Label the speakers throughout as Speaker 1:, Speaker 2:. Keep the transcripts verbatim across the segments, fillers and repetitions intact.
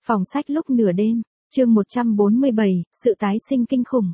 Speaker 1: Phòng sách lúc nửa đêm, chương một trăm bốn mươi bảy, sự tái sinh kinh khủng.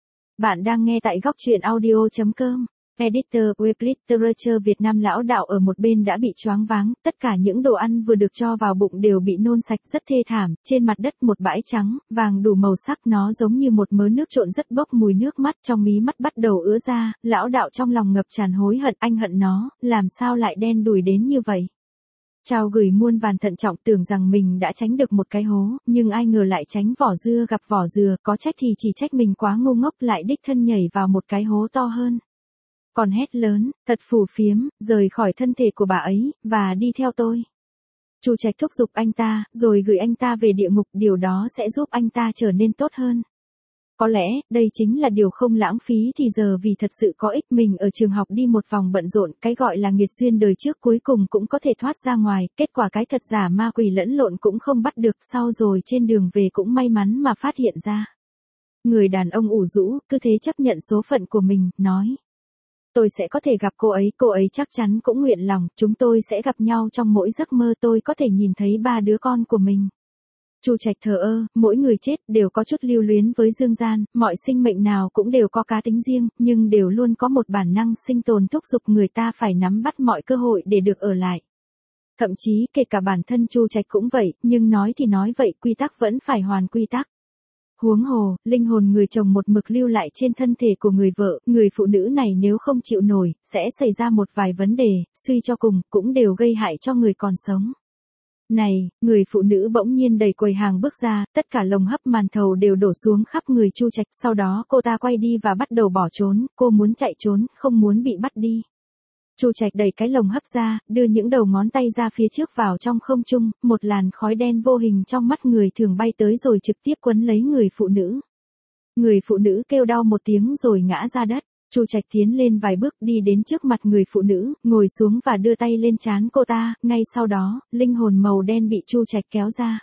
Speaker 1: Bạn đang nghe tại góc truyện audio chấm com. Editor Web Literature Việt Nam. Lão đạo ở một bên đã bị choáng váng, tất cả những đồ ăn vừa được cho vào bụng đều bị nôn sạch rất thê thảm, trên mặt đất một bãi trắng, vàng đủ màu sắc, nó giống như một mớ nước trộn rất bốc mùi nước mắt, trong mí mắt bắt đầu ứa ra, lão đạo trong lòng ngập tràn hối hận, anh hận nó, làm sao lại đen đủi đến như vậy. Chào gửi muôn vàn thận trọng, tưởng rằng mình đã tránh được một cái hố, nhưng ai ngờ lại tránh vỏ dưa gặp vỏ dừa, có trách thì chỉ trách mình quá ngu ngốc, lại đích thân nhảy vào một cái hố to hơn. Còn hét lớn, thật phù phiếm, rời khỏi thân thể của bà ấy, và đi theo tôi. Chu Trạch thúc giục anh ta, rồi gửi anh ta về địa ngục, điều đó sẽ giúp anh ta trở nên tốt hơn. Có lẽ, đây chính là điều không lãng phí thì giờ vì thật sự có ích. Mình ở trường học đi một vòng bận rộn, cái gọi là nghiệt duyên đời trước cuối cùng cũng có thể thoát ra ngoài, kết quả cái thật giả ma quỷ lẫn lộn cũng không bắt được, sau rồi trên đường về cũng may mắn mà phát hiện ra. Người đàn ông ủ rũ, cứ thế chấp nhận số phận của mình, nói. Tôi sẽ có thể gặp cô ấy, cô ấy chắc chắn cũng nguyện lòng, chúng tôi sẽ gặp nhau trong mỗi giấc mơ, tôi có thể nhìn thấy ba đứa con của mình. Chu Trạch thờ ơ, mỗi người chết đều có chút lưu luyến với dương gian, mọi sinh mệnh nào cũng đều có cá tính riêng, nhưng đều luôn có một bản năng sinh tồn thúc giục người ta phải nắm bắt mọi cơ hội để được ở lại. Thậm chí kể cả bản thân Chu Trạch cũng vậy, nhưng nói thì nói vậy, quy tắc vẫn phải hoàn quy tắc. Huống hồ, linh hồn người chồng một mực lưu lại trên thân thể của người vợ, người phụ nữ này nếu không chịu nổi, sẽ xảy ra một vài vấn đề, suy cho cùng, cũng đều gây hại cho người còn sống. Này, người phụ nữ bỗng nhiên đẩy quầy hàng bước ra, tất cả lồng hấp màn thầu đều đổ xuống khắp người Chu Trạch, sau đó cô ta quay đi và bắt đầu bỏ trốn, cô muốn chạy trốn, không muốn bị bắt đi. Chu Trạch đẩy cái lồng hấp ra, đưa những đầu ngón tay ra phía trước vào trong không trung, một làn khói đen vô hình trong mắt người thường bay tới rồi trực tiếp quấn lấy người phụ nữ. Người phụ nữ kêu đau một tiếng rồi ngã ra đất. Chu Trạch tiến lên vài bước đi đến trước mặt người phụ nữ, ngồi xuống và đưa tay lên trán cô ta, ngay sau đó, linh hồn màu đen bị Chu Trạch kéo ra.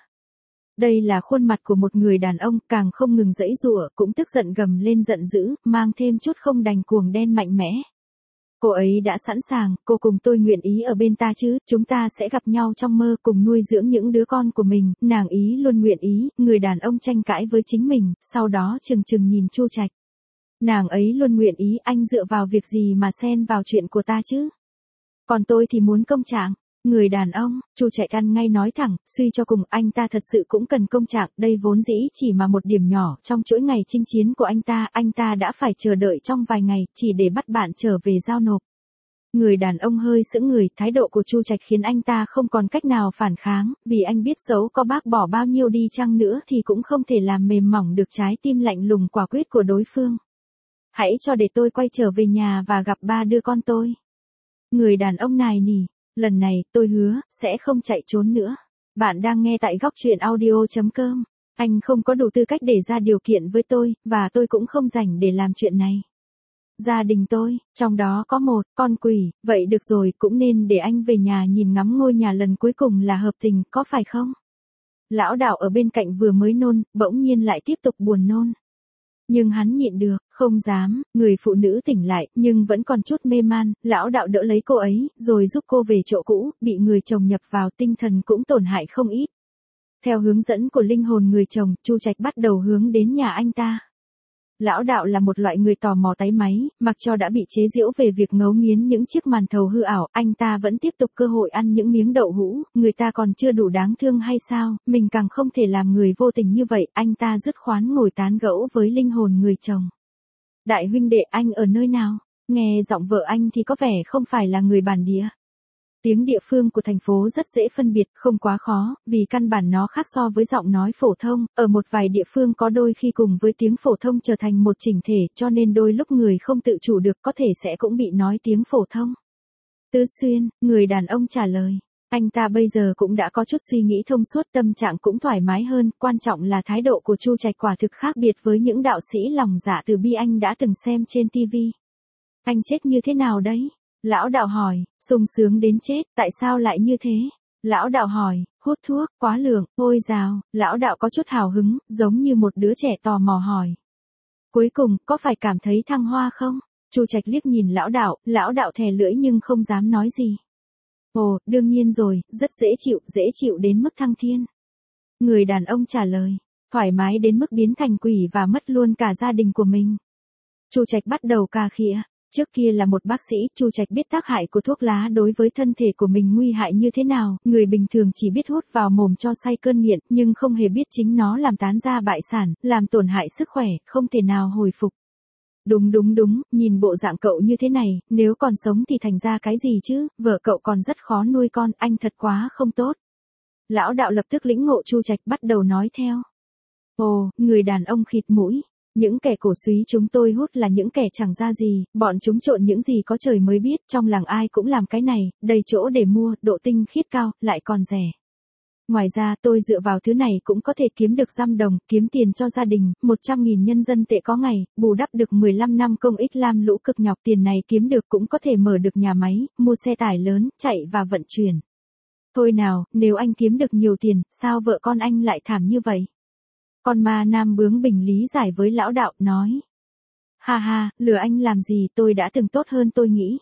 Speaker 1: Đây là khuôn mặt của một người đàn ông, càng không ngừng giãy giụa, cũng tức giận gầm lên giận dữ, mang thêm chút không đành cuồng đen mạnh mẽ. Cô ấy đã sẵn sàng, cô cùng tôi nguyện ý ở bên ta chứ, chúng ta sẽ gặp nhau trong mơ, cùng nuôi dưỡng những đứa con của mình, nàng ý luôn nguyện ý, người đàn ông tranh cãi với chính mình, sau đó chừng chừng nhìn Chu Trạch. Nàng ấy luôn nguyện ý, anh dựa vào việc gì mà xen vào chuyện của ta chứ? Còn tôi thì muốn công trạng. Người đàn ông, Chu Trạch ăn ngay nói thẳng, suy cho cùng anh ta thật sự cũng cần công trạng, đây vốn dĩ chỉ mà một điểm nhỏ trong chuỗi ngày chinh chiến của anh ta, anh ta đã phải chờ đợi trong vài ngày, chỉ để bắt bạn trở về giao nộp. Người đàn ông hơi sững người, thái độ của Chu Trạch khiến anh ta không còn cách nào phản kháng, vì anh biết dẫu có bác bỏ bao nhiêu đi chăng nữa thì cũng không thể làm mềm mỏng được trái tim lạnh lùng quả quyết của đối phương. Hãy cho để tôi quay trở về nhà và gặp ba đứa con tôi. Người đàn ông này nỉ, lần này, tôi hứa, sẽ không chạy trốn nữa. Bạn đang nghe tại góc truyện audio chấm com. Anh không có đủ tư cách để ra điều kiện với tôi, và tôi cũng không rảnh để làm chuyện này. Gia đình tôi, trong đó có một con quỷ, vậy được rồi, cũng nên để anh về nhà nhìn ngắm ngôi nhà lần cuối cùng là hợp tình, có phải không? Lão đạo ở bên cạnh vừa mới nôn, bỗng nhiên lại tiếp tục buồn nôn. Nhưng hắn nhịn được, không dám, người phụ nữ tỉnh lại, nhưng vẫn còn chút mê man, lão đạo đỡ lấy cô ấy, rồi giúp cô về chỗ cũ, bị người chồng nhập vào, tinh thần cũng tổn hại không ít. Theo hướng dẫn của linh hồn người chồng, Chu Trạch bắt đầu hướng đến nhà anh ta. Lão đạo là một loại người tò mò táy máy, mặc cho đã bị chế giễu về việc ngấu nghiến những chiếc màn thầu hư ảo, anh ta vẫn tiếp tục cơ hội ăn những miếng đậu hũ, người ta còn chưa đủ đáng thương hay sao, mình càng không thể làm người vô tình như vậy, anh ta dứt khoán ngồi tán gẫu với linh hồn người chồng. Đại huynh đệ, anh ở nơi nào? Nghe giọng vợ anh thì có vẻ không phải là người bản địa. Tiếng địa phương của thành phố rất dễ phân biệt, không quá khó, vì căn bản nó khác so với giọng nói phổ thông, ở một vài địa phương có đôi khi cùng với tiếng phổ thông trở thành một chỉnh thể, cho nên đôi lúc người không tự chủ được có thể sẽ cũng bị nói tiếng phổ thông. Tứ Xuyên, người đàn ông trả lời. Anh ta bây giờ cũng đã có chút suy nghĩ thông suốt, tâm trạng cũng thoải mái hơn, quan trọng là thái độ của Chu Trạch quả thực khác biệt với những đạo sĩ lòng dạ từ bi anh đã từng xem trên ti vi. Anh chết như thế nào đấy? Lão đạo hỏi, sung sướng đến chết, tại sao lại như thế? Lão đạo hỏi, hút thuốc, quá lượng, ôi dào, lão đạo có chút hào hứng, giống như một đứa trẻ tò mò hỏi. Cuối cùng, có phải cảm thấy thăng hoa không? Chu Trạch liếc nhìn lão đạo, lão đạo thè lưỡi nhưng không dám nói gì. Ồ, đương nhiên rồi, rất dễ chịu, dễ chịu đến mức thăng thiên. Người đàn ông trả lời, thoải mái đến mức biến thành quỷ và mất luôn cả gia đình của mình. Chu Trạch bắt đầu cà khịa. Trước kia là một bác sĩ, Chu Trạch biết tác hại của thuốc lá đối với thân thể của mình nguy hại như thế nào, người bình thường chỉ biết hút vào mồm cho say cơn nghiện, nhưng không hề biết chính nó làm tán ra bại sản, làm tổn hại sức khỏe, không thể nào hồi phục. Đúng đúng đúng, nhìn bộ dạng cậu như thế này, nếu còn sống thì thành ra cái gì chứ, vợ cậu còn rất khó nuôi con, anh thật quá không tốt. Lão đạo lập tức lĩnh ngộ Chu Trạch bắt đầu nói theo. Ồ, người đàn ông khịt mũi. Những kẻ cổ súy chúng tôi hút là những kẻ chẳng ra gì, bọn chúng trộn những gì có trời mới biết, trong làng ai cũng làm cái này, đầy chỗ để mua, độ tinh khiết cao, lại còn rẻ. Ngoài ra tôi dựa vào thứ này cũng có thể kiếm được giam đồng, kiếm tiền cho gia đình, một trăm nghìn nhân dân tệ có ngày, bù đắp được mười lăm năm công ích lam lũ cực nhọc, tiền này kiếm được cũng có thể mở được nhà máy, mua xe tải lớn, chạy và vận chuyển. Thôi nào, nếu anh kiếm được nhiều tiền, sao vợ con anh lại thảm như vậy? Con ma nam bướng bỉnh lý giải với lão đạo, nói. Ha ha, lừa anh làm gì, tôi đã từng tốt hơn tôi nghĩ.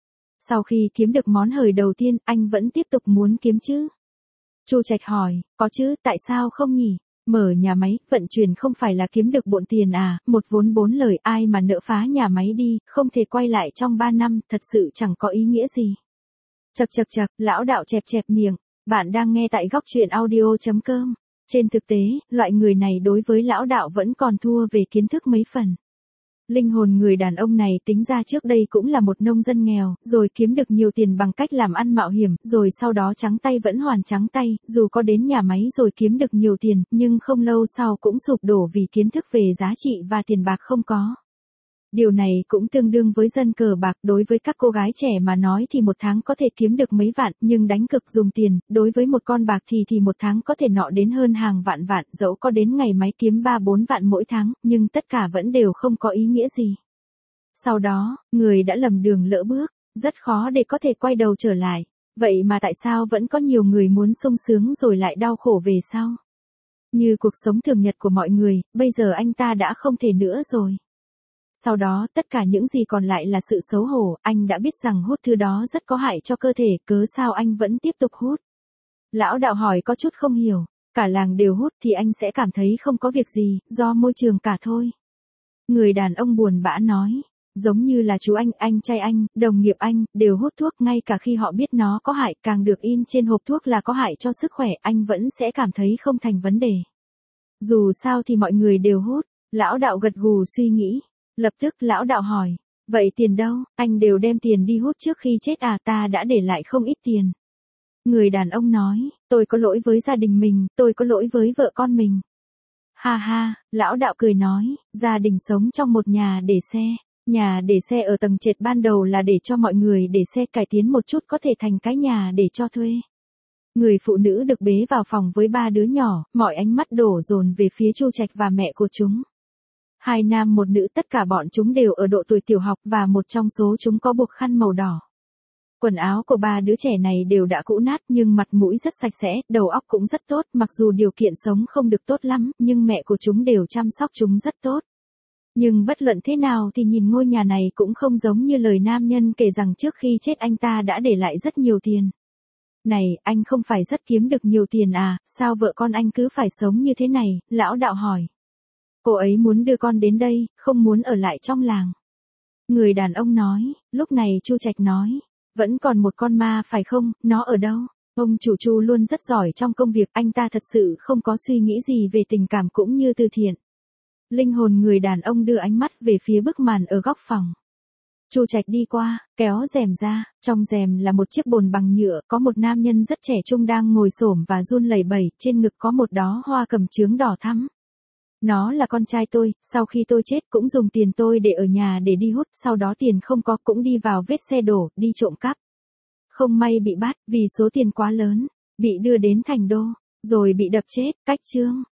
Speaker 1: Sau khi kiếm được món hời đầu tiên, anh vẫn tiếp tục muốn kiếm chứ? Chu Trạch hỏi, có chứ, tại sao không nhỉ? Mở nhà máy, vận chuyển không phải là kiếm được bộn tiền à, một vốn bốn lời, ai mà nỡ phá nhà máy đi, không thể quay lại trong ba năm, thật sự chẳng có ý nghĩa gì. Chậc chậc chậc, lão đạo chẹp chẹp miệng, bạn đang nghe tại góc truyện audio chấm com. Trên thực tế, loại người này đối với lão đạo vẫn còn thua về kiến thức mấy phần. Linh hồn người đàn ông này tính ra trước đây cũng là một nông dân nghèo, rồi kiếm được nhiều tiền bằng cách làm ăn mạo hiểm, rồi sau đó trắng tay vẫn hoàn trắng tay, dù có đến nhà máy rồi kiếm được nhiều tiền, nhưng không lâu sau cũng sụp đổ vì kiến thức về giá trị và tiền bạc không có. Điều này cũng tương đương với dân cờ bạc, đối với các cô gái trẻ mà nói thì một tháng có thể kiếm được mấy vạn, nhưng đánh cược dùng tiền, đối với một con bạc thì thì một tháng có thể nọ đến hơn hàng vạn vạn, dẫu có đến ngày máy kiếm ba bốn vạn mỗi tháng, nhưng tất cả vẫn đều không có ý nghĩa gì. Sau đó, người đã lầm đường lỡ bước, rất khó để có thể quay đầu trở lại. Vậy mà tại sao vẫn có nhiều người muốn sung sướng rồi lại đau khổ về sau? Như cuộc sống thường nhật của mọi người, bây giờ anh ta đã không thể nữa rồi. Sau đó, tất cả những gì còn lại là sự xấu hổ, anh đã biết rằng hút thứ đó rất có hại cho cơ thể, cớ sao anh vẫn tiếp tục hút? Lão đạo hỏi có chút không hiểu, cả làng đều hút thì anh sẽ cảm thấy không có việc gì, do môi trường cả thôi. Người đàn ông buồn bã nói, giống như là chú anh, anh trai anh, đồng nghiệp anh, đều hút thuốc ngay cả khi họ biết nó có hại, càng được in trên hộp thuốc là có hại cho sức khỏe, anh vẫn sẽ cảm thấy không thành vấn đề. Dù sao thì mọi người đều hút, lão đạo gật gù suy nghĩ. Lập tức lão đạo hỏi, vậy tiền đâu, anh đều đem tiền đi hút trước khi chết à, ta đã để lại không ít tiền. Người đàn ông nói, tôi có lỗi với gia đình mình, tôi có lỗi với vợ con mình. Ha ha, lão đạo cười nói, gia đình sống trong một nhà để xe, nhà để xe ở tầng trệt ban đầu là để cho mọi người để xe cải tiến một chút có thể thành cái nhà để cho thuê. Người phụ nữ được bế vào phòng với ba đứa nhỏ, mọi ánh mắt đổ dồn về phía Chu Trạch và mẹ của chúng. Hai nam một nữ, tất cả bọn chúng đều ở độ tuổi tiểu học và một trong số chúng có buộc khăn màu đỏ. Quần áo của ba đứa trẻ này đều đã cũ nát nhưng mặt mũi rất sạch sẽ, đầu óc cũng rất tốt, mặc dù điều kiện sống không được tốt lắm, nhưng mẹ của chúng đều chăm sóc chúng rất tốt. Nhưng bất luận thế nào thì nhìn ngôi nhà này cũng không giống như lời nam nhân kể rằng trước khi chết anh ta đã để lại rất nhiều tiền. Này, anh không phải rất kiếm được nhiều tiền à, sao vợ con anh cứ phải sống như thế này, lão đạo hỏi. Cô ấy muốn đưa con đến đây, không muốn ở lại trong làng. Người đàn ông nói, lúc này Chu Trạch nói, vẫn còn một con ma phải không, nó ở đâu? Ông chủ Chu luôn rất giỏi trong công việc, anh ta thật sự không có suy nghĩ gì về tình cảm cũng như từ thiện. Linh hồn người đàn ông đưa ánh mắt về phía bức màn ở góc phòng. Chu Trạch đi qua, kéo rèm ra, trong rèm là một chiếc bồn bằng nhựa, có một nam nhân rất trẻ trung đang ngồi xổm và run lẩy bẩy, trên ngực có một đóa hoa cẩm chướng đỏ thắm. Nó là con trai tôi, sau khi tôi chết cũng dùng tiền tôi để ở nhà để đi hút, sau đó tiền không có cũng đi vào vết xe đổ, đi trộm cắp. Không may bị bắt, vì số tiền quá lớn, bị đưa đến thành đô, rồi bị đập chết, cách chương.